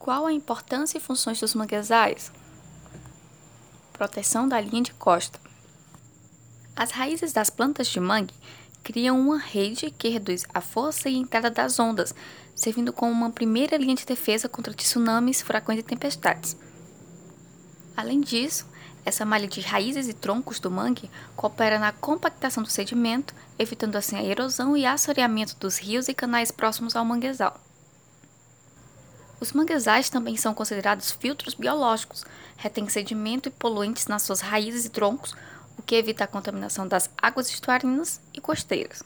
Qual a importância e funções dos manguezais? Proteção da linha de costa. As raízes das plantas de mangue criam uma rede que reduz a força e entrada das ondas, servindo como uma primeira linha de defesa contra tsunamis, furacões e tempestades. Além disso, essa malha de raízes e troncos do mangue coopera na compactação do sedimento, evitando assim a erosão e assoreamento dos rios e canais próximos ao manguezal. Os manguezais também são considerados filtros biológicos, retêm sedimento e poluentes nas suas raízes e troncos, o que evita a contaminação das águas estuarinas e costeiras.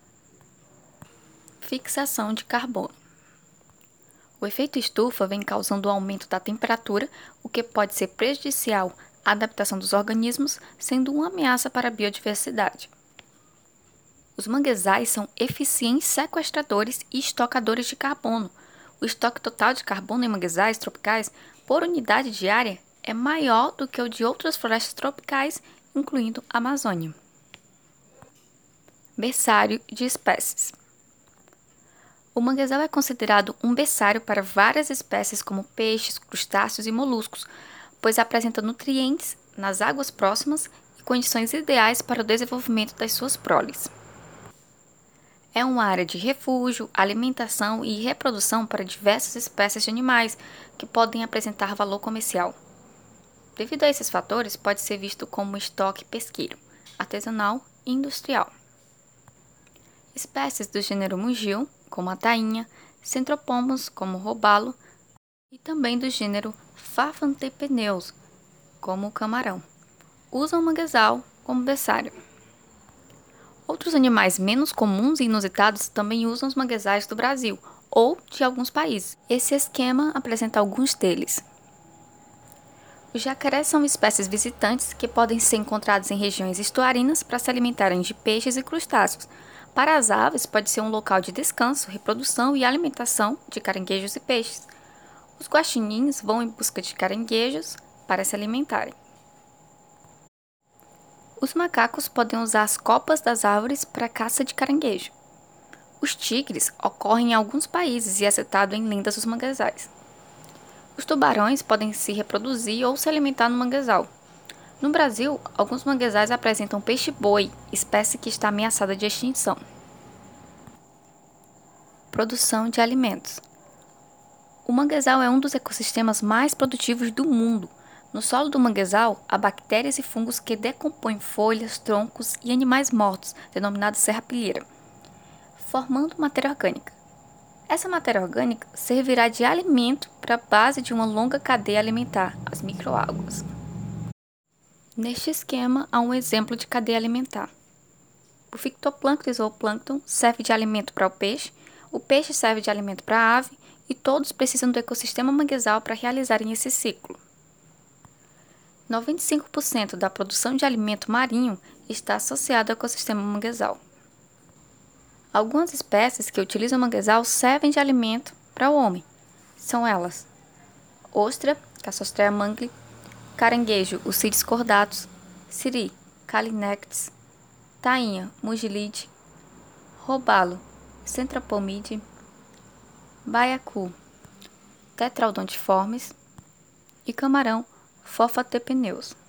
Fixação de carbono. O efeito estufa vem causando o aumento da temperatura, o que pode ser prejudicial à adaptação dos organismos, sendo uma ameaça para a biodiversidade. Os manguezais são eficientes sequestradores e estocadores de carbono. O estoque total de carbono em manguezais tropicais por unidade de área é maior do que o de outras florestas tropicais, incluindo a Amazônia. Berçário de espécies. O manguezal é considerado um berçário para várias espécies como peixes, crustáceos e moluscos, pois apresenta nutrientes nas águas próximas e condições ideais para o desenvolvimento das suas proles. É uma área de refúgio, alimentação e reprodução para diversas espécies de animais que podem apresentar valor comercial. Devido a esses fatores, pode ser visto como um estoque pesqueiro, artesanal e industrial. Espécies do gênero Mugil, como a tainha, Centropomus, como o robalo, e também do gênero Fafantepeneus, como o camarão, usam o manguezal como berçário. Outros animais menos comuns e inusitados também usam os manguezais do Brasil ou de alguns países. Esse esquema apresenta alguns deles. Os jacarés são espécies visitantes que podem ser encontrados em regiões estuarinas para se alimentarem de peixes e crustáceos. Para as aves, pode ser um local de descanso, reprodução e alimentação de caranguejos e peixes. Os guaxinins vão em busca de caranguejos para se alimentarem. Os macacos podem usar as copas das árvores para a caça de caranguejo. Os tigres ocorrem em alguns países e é citado em lendas dos manguezais. Os tubarões podem se reproduzir ou se alimentar no manguezal. No Brasil, alguns manguezais apresentam peixe-boi, espécie que está ameaçada de extinção. Produção de alimentos. O manguezal é um dos ecossistemas mais produtivos do mundo. No solo do manguezal, há bactérias e fungos que decompõem folhas, troncos e animais mortos, denominados serrapilheira, formando matéria orgânica. Essa matéria orgânica servirá de alimento para a base de uma longa cadeia alimentar, as microalgas. Neste esquema, há um exemplo de cadeia alimentar. O fitoplâncton e zooplâncton serve de alimento para o peixe serve de alimento para a ave e todos precisam do ecossistema manguezal para realizarem esse ciclo. 95% da produção de alimento marinho está associado ao ecossistema manguezal. Algumas espécies que utilizam o manguezal servem de alimento para o homem. São elas: ostra, Cassosteria mangli, caranguejo, Ucidis cordatus, siri, Calinectes, tainha, Mugilide, robalo, Centropomide, baiacu, Tetraodontiformes e camarão, Fofatepeneus.